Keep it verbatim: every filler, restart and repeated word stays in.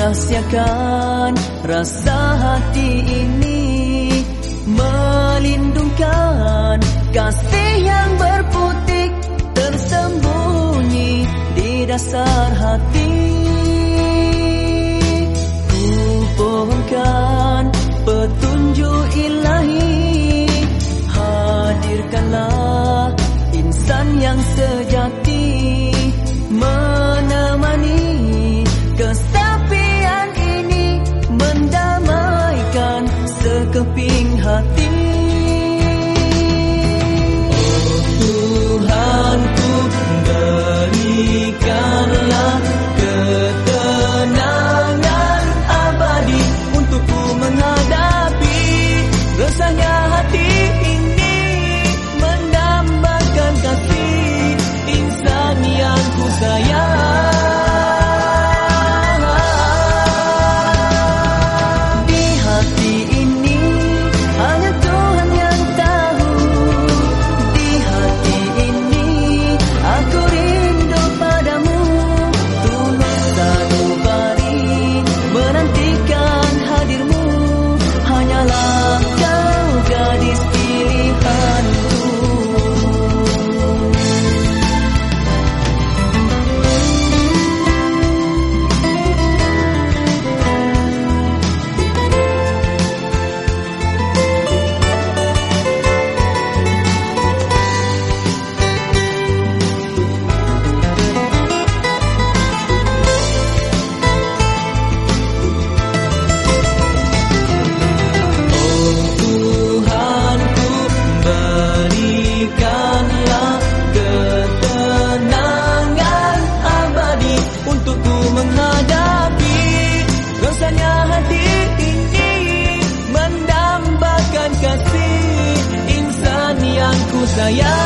rahsiakan rasa hati ini, melindungkan kasih yang berputik tersembunyi di dasar hati. Ku pohonkan petunjuk ilahi, hadirkanlah insan yang sejati, menemani kesepian ini, mendamaikan sekeping hati. Oh Tuhanku, berikanlah ketenangan abadi untukku menghadapi resahnya hati ini, mendambakan kasih insan yang ku sayang. Saya